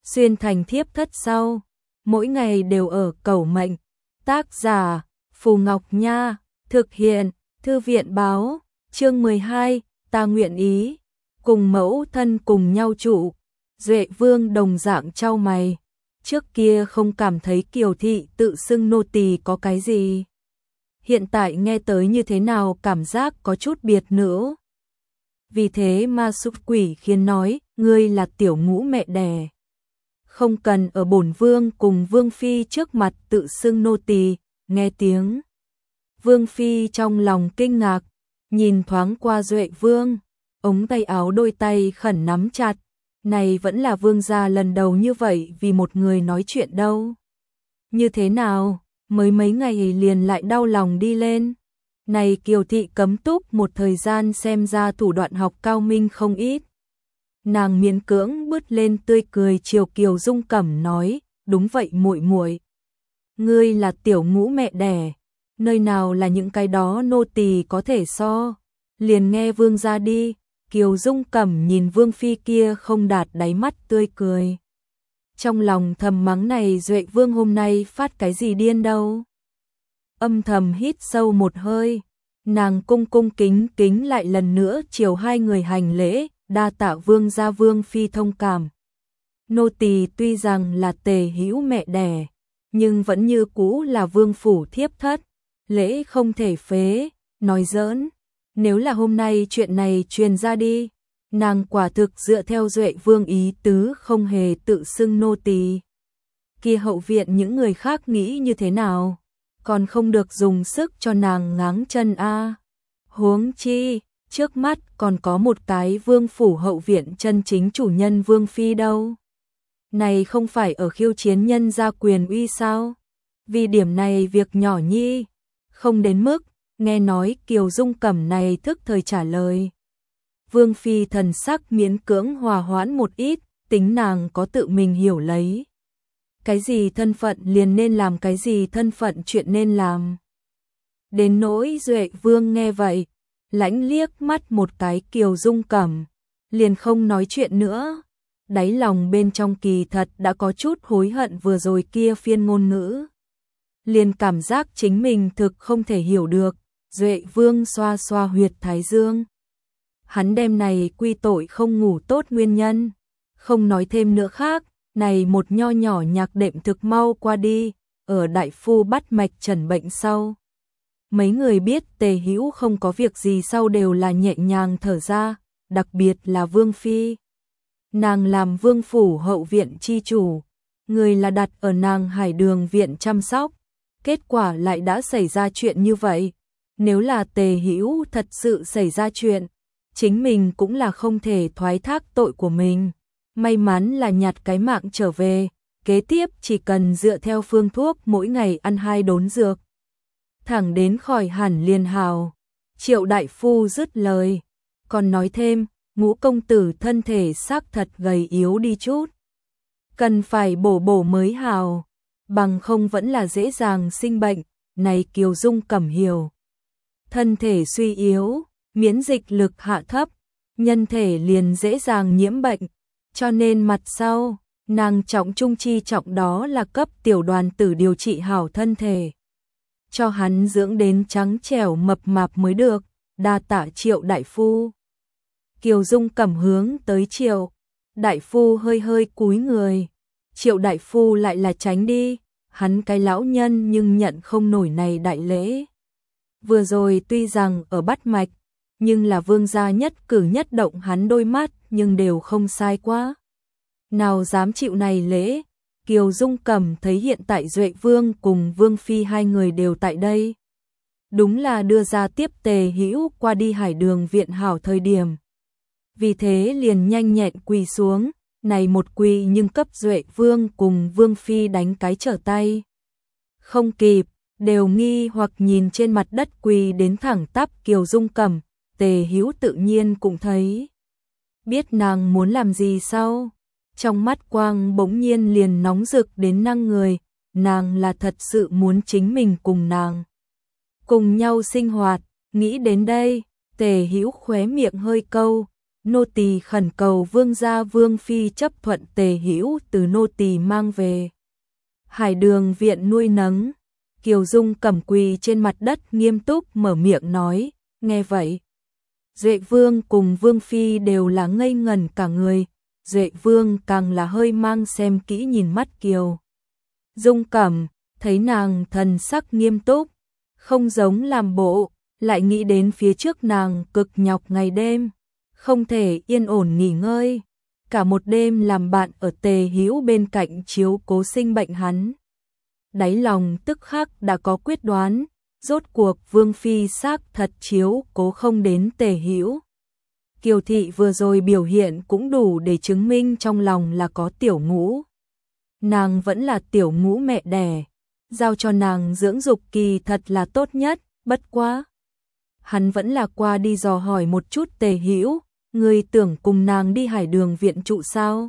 xuyên thành thiếp thất sau, mỗi ngày đều ở cầu mệnh. Tác giả Phù Ngọc Nha, thực hiện Thư viện Báo, chương 12, ta nguyện ý, cùng mẫu thân cùng nhau trụ. Duệ Vương đồng dạng chau mày, trước kia không cảm thấy Kiều thị tự xưng nô tỳ có cái gì. Hiện tại nghe tới như thế nào cảm giác có chút biệt nữ. Vì thế Ma Xúc Quỷ khiến nói, ngươi là tiểu ngũ mẹ đẻ. Không cần ở bổn vương cùng Vương Phi trước mặt tự xưng nô tỳ. Nghe tiếng Vương Phi trong lòng kinh ngạc, nhìn thoáng qua Duệ Vương, ống tay áo đôi tay khẩn nắm chặt. Này vẫn là vương gia lần đầu như vậy vì một người nói chuyện đâu. Như thế nào, mới mấy ngày liền lại đau lòng đi lên. Này Kiều thị cấm túc một thời gian xem ra thủ đoạn học cao minh không ít. Nàng miễn cưỡng bứt lên tươi cười chiều Kiều Dung Cẩm nói, đúng vậy muội muội. Ngươi là tiểu ngũ mẹ đẻ, nơi nào là những cái đó nô tỳ có thể so. Liền nghe vương gia đi. Kiều Dung Cẩm nhìn Vương Phi kia không đạt đáy mắt tươi cười. Trong lòng thầm mắng này Duệ Vương hôm nay phát cái gì điên đâu. Âm thầm hít sâu một hơi, nàng cung cung kính kính lại lần nữa chiều hai người hành lễ, đa tạ vương gia Vương Phi thông cảm. Nô tỳ tuy rằng là Tề Hữu mẹ đẻ, nhưng vẫn như cũ là vương phủ thiếp thất, lễ không thể phế, nói giỡn. Nếu là hôm nay chuyện này truyền ra đi, nàng quả thực dựa theo Duệ Vương ý tứ không hề tự xưng nô tỳ. Kia hậu viện những người khác nghĩ như thế nào, còn không được dùng sức cho nàng ngáng chân a. Huống chi, trước mắt còn có một cái vương phủ hậu viện chân chính chủ nhân Vương Phi đâu. Này không phải ở khiêu chiến nhân gia quyền uy sao? Vì điểm này việc nhỏ nhi, không đến mức. Nghe nói Kiều Dung Cẩm này thức thời trả lời. Vương Phi thần sắc miễn cưỡng hòa hoãn một ít, tính nàng có tự mình hiểu lấy. Cái gì thân phận liền nên làm, cái gì thân phận chuyện nên làm. Đến nỗi Duệ Vương nghe vậy, lãnh liếc mắt một cái Kiều Dung Cẩm, liền không nói chuyện nữa. Đáy lòng bên trong kỳ thật đã có chút hối hận vừa rồi kia phiên ngôn ngữ. Liền cảm giác chính mình thực không thể hiểu được. Duệ Vương xoa xoa huyệt thái dương. Hắn đêm này quy tội không ngủ tốt nguyên nhân. Không nói thêm nữa khác, này một nho nhỏ nhạc đệm thực mau qua đi, ở đại phu bắt mạch trần bệnh sau. Mấy người biết Tề Hữu không có việc gì sau đều là nhẹ nhàng thở ra, đặc biệt là Vương Phi. Nàng làm vương phủ hậu viện chi chủ, người là đặt ở nàng Hải Đường viện chăm sóc. Kết quả lại đã xảy ra chuyện như vậy. Nếu là Tề Hữu thật sự xảy ra chuyện, chính mình cũng là không thể thoái thác tội của mình. May mắn là nhặt cái mạng trở về, kế tiếp chỉ cần dựa theo phương thuốc mỗi ngày ăn 2 đốn dược. Thẳng đến khỏi hẳn liền hào. Triệu đại phu dứt lời, còn nói thêm, Ngũ công tử thân thể xác thật gầy yếu đi chút. Cần phải bổ mới hào, bằng không vẫn là dễ dàng sinh bệnh, này Kiều Dung Cẩm hiểu. Thân thể suy yếu, miễn dịch lực hạ thấp, nhân thể liền dễ dàng nhiễm bệnh, cho nên mặt sau, nàng trọng trung chi trọng đó là cấp tiểu đoàn tử điều trị hảo thân thể. Cho hắn dưỡng đến trắng trẻo mập mạp mới được, đa tạ Triệu đại phu. Kiều Dung Cẩm hướng tới Triệu đại phu hơi hơi cúi người, Triệu đại phu lại là tránh đi, hắn cái lão nhân nhưng nhận không nổi này đại lễ. Vừa rồi tuy rằng ở bắt mạch, nhưng là vương gia nhất cử nhất động hắn đôi mắt nhưng đều không sai quá. Nào dám chịu này lễ, Kiều Dung Cẩm thấy hiện tại Duệ Vương cùng Vương Phi hai người đều tại đây. Đúng là đưa ra tiếp Tề Hữu qua đi Hải Đường viện hảo thời điểm. Vì thế liền nhanh nhẹn quỳ xuống, này một quỳ nhưng cấp Duệ Vương cùng Vương Phi đánh cái trở tay. Không kịp, đều nghi hoặc nhìn trên mặt đất quỳ đến thẳng tắp Kiều Dung Cẩm, Tề Hữu tự nhiên cũng thấy. Biết nàng muốn làm gì sao? Trong mắt quang bỗng nhiên liền nóng rực đến năng người, nàng là thật sự muốn chính mình cùng nàng. Cùng nhau sinh hoạt, nghĩ đến đây, Tề Hữu khóe miệng hơi câu, nô tỳ khẩn cầu vương gia vương phi chấp thuận Tề Hữu từ nô tỳ mang về Hải Đường viện nuôi nấng. Kiều Dung Cẩm quỳ trên mặt đất nghiêm túc mở miệng nói, nghe vậy. Duệ Vương cùng Vương Phi đều là ngây ngẩn cả người, Duệ Vương càng là hơi mang xem kỹ nhìn mắt Kiều Dung Cẩm, thấy nàng thần sắc nghiêm túc, không giống làm bộ, lại nghĩ đến phía trước nàng cực nhọc ngày đêm, không thể yên ổn nghỉ ngơi, cả một đêm làm bạn ở Tề Hữu bên cạnh chiếu cố sinh bệnh hắn. Đáy lòng tức khắc đã có quyết đoán, rốt cuộc Vương Phi xác thật chiếu cố không đến Tề Hữu. Kiều thị vừa rồi biểu hiện cũng đủ để chứng minh trong lòng là có tiểu ngũ. Nàng vẫn là tiểu ngũ mẹ đẻ, giao cho nàng dưỡng dục kỳ thật là tốt nhất, bất quá. Hắn vẫn là qua đi dò hỏi một chút Tề Hữu, người tưởng cùng nàng đi Hải Đường viện trụ sao?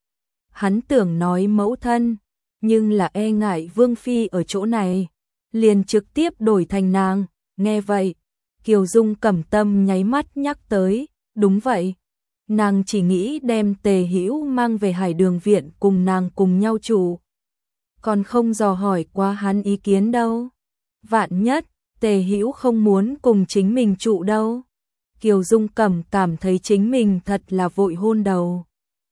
Hắn tưởng nói mẫu thân, nhưng là e ngại Vương Phi ở chỗ này, liền trực tiếp đổi thành nàng, nghe vậy. Kiều Dung Cẩm tâm nháy mắt nhắc tới, đúng vậy. Nàng chỉ nghĩ đem Tề Hữu mang về Hải Đường viện cùng nàng cùng nhau trụ. Còn không dò hỏi qua hắn ý kiến đâu. Vạn nhất, Tề Hữu không muốn cùng chính mình trụ đâu. Kiều Dung Cẩm cảm thấy chính mình thật là vội hôn đầu.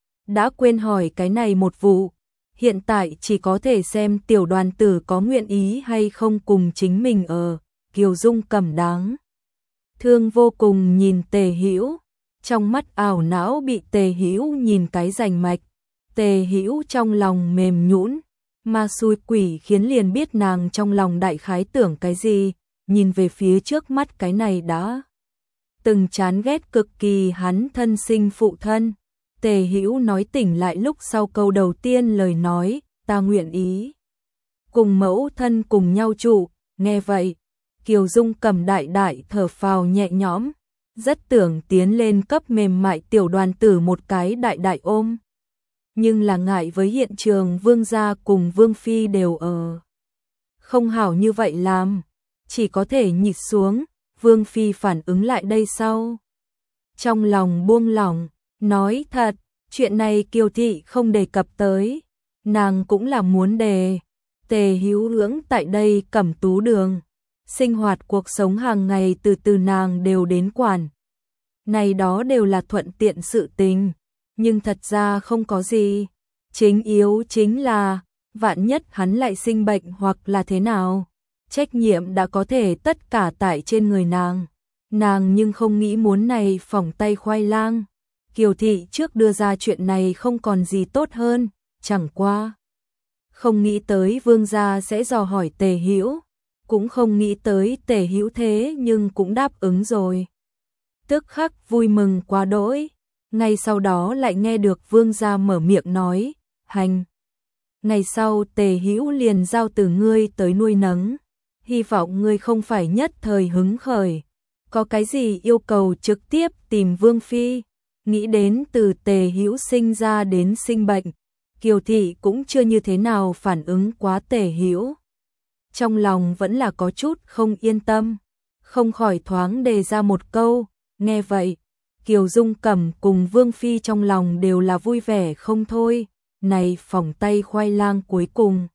Đã quên hỏi cái này một vụ, hiện tại chỉ có thể xem tiểu đoàn tử có nguyện ý hay không cùng chính mình ở. Kiều Dung Cẩm đáng thương vô cùng nhìn Tề Hữu, trong mắt ảo não bị Tề Hữu nhìn cái rành mạch. Tề Hữu trong lòng mềm nhũn, ma xui quỷ khiến liền biết nàng trong lòng đại khái tưởng cái gì, nhìn về phía trước mắt cái này đã từng chán ghét cực kỳ hắn thân sinh phụ thân. Tề Hữu nói tỉnh lại lúc sau câu đầu tiên lời nói, ta nguyện ý cùng mẫu thân cùng nhau trụ. Nghe vậy, Kiều Dung Cẩm đại đại thở phào nhẹ nhõm, rất tưởng tiến lên cấp mềm mại tiểu đoàn tử một cái đại đại ôm. Nhưng là ngại với hiện trường Vương gia cùng Vương Phi đều ở. Không hảo như vậy làm, chỉ có thể nhịn xuống. Vương Phi phản ứng lại đây sau, trong lòng buông lỏng, nói thật, chuyện này Kiều thị không đề cập tới, nàng cũng là muốn đề. Tề Hữu dưỡng tại đây Cẩm Tú Đường, sinh hoạt cuộc sống hàng ngày từ từ nàng đều đến quản. Này đó đều là thuận tiện sự tình, nhưng thật ra không có gì. Chính yếu chính là, vạn nhất hắn lại sinh bệnh hoặc là thế nào, trách nhiệm đã có thể tất cả tại trên người nàng. Nàng nhưng không nghĩ muốn này phỏng tay khoai lang. Kiều thị trước đưa ra chuyện này không còn gì tốt hơn, chẳng qua không nghĩ tới Vương gia sẽ dò hỏi Tề Hữu, cũng không nghĩ tới Tề Hữu thế nhưng cũng đáp ứng rồi. Tức khắc vui mừng quá đỗi, ngay sau đó lại nghe được Vương gia mở miệng nói, hành. Ngày sau Tề Hữu liền giao từ ngươi tới nuôi nấng, hy vọng ngươi không phải nhất thời hứng khởi, có cái gì yêu cầu trực tiếp tìm Vương Phi. Nghĩ đến từ Tề Hữu sinh ra đến sinh bệnh, Kiều thị cũng chưa như thế nào phản ứng quá Tề Hữu. Trong lòng vẫn là có chút không yên tâm, không khỏi thoáng đề ra một câu. Nghe vậy, Kiều Dung Cẩm cùng Vương Phi trong lòng đều là vui vẻ không thôi. Này phỏng tay khoai lang cuối cùng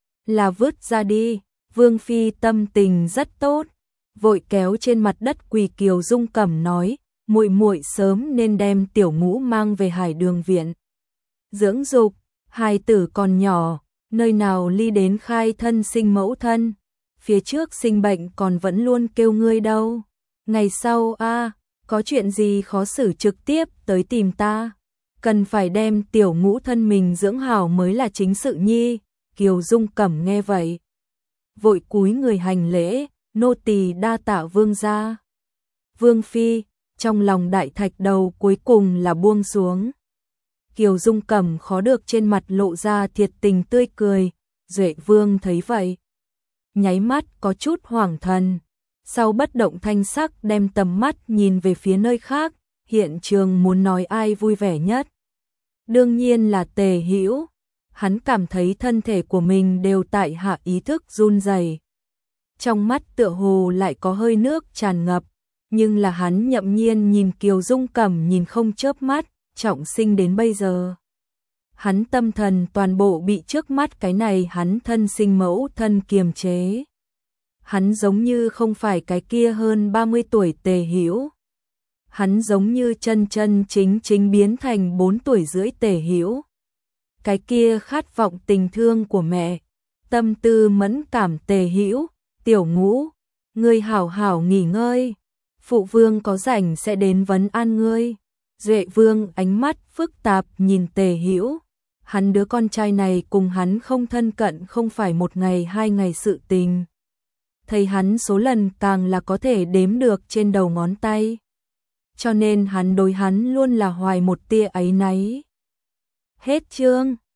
là vứt ra đi. Vương Phi tâm tình rất tốt, vội kéo trên mặt đất quỳ Kiều Dung Cẩm nói, muội muội sớm nên đem tiểu ngũ mang về Hải Đường viện dưỡng dục, hài tử còn nhỏ, nơi nào ly đến khai thân sinh mẫu thân, phía trước sinh bệnh còn vẫn luôn kêu ngươi đâu. Ngày sau có chuyện gì khó xử trực tiếp tới tìm ta, cần phải đem tiểu ngũ thân mình dưỡng hảo mới là chính sự nhi. Kiều Dung Cẩm nghe vậy, vội cúi người hành lễ, nô tỳ đa tạ vương gia. Vương Phi, trong lòng đại thạch đầu cuối cùng là buông xuống. Kiều Dung Cẩm khó được trên mặt lộ ra thiệt tình tươi cười. Duệ Vương thấy vậy, nháy mắt có chút hoảng thần, sau bất động thanh sắc đem tầm mắt nhìn về phía nơi khác. Hiện trường muốn nói ai vui vẻ nhất, đương nhiên là Tề Hữu. Hắn cảm thấy thân thể của mình đều tại hạ ý thức run rẩy, trong mắt tựa hồ lại có hơi nước tràn ngập. Nhưng là hắn Nhậm Nhiên nhìn Kiều Dung Cẩm nhìn không chớp mắt, trọng sinh đến bây giờ. Hắn tâm thần toàn bộ bị trước mắt cái này hắn thân sinh mẫu thân kiềm chế. Hắn giống như không phải cái kia hơn 30 tuổi Tề Hữu. Hắn giống như chân chân chính chính biến thành 4 tuổi rưỡi Tề Hữu. Cái kia khát vọng tình thương của mẹ, tâm tư mẫn cảm Tề Hữu, Tiểu Ngũ, ngươi hảo hảo nghỉ ngơi, phụ vương có rảnh sẽ đến vấn an ngươi. Duệ Vương ánh mắt phức tạp nhìn Tề Hữu, hắn đứa con trai này cùng hắn không thân cận không phải một ngày hai ngày sự tình. Thấy hắn số lần càng là có thể đếm được trên đầu ngón tay. Cho nên hắn đối hắn luôn là hoài một tia áy náy. Hết chương.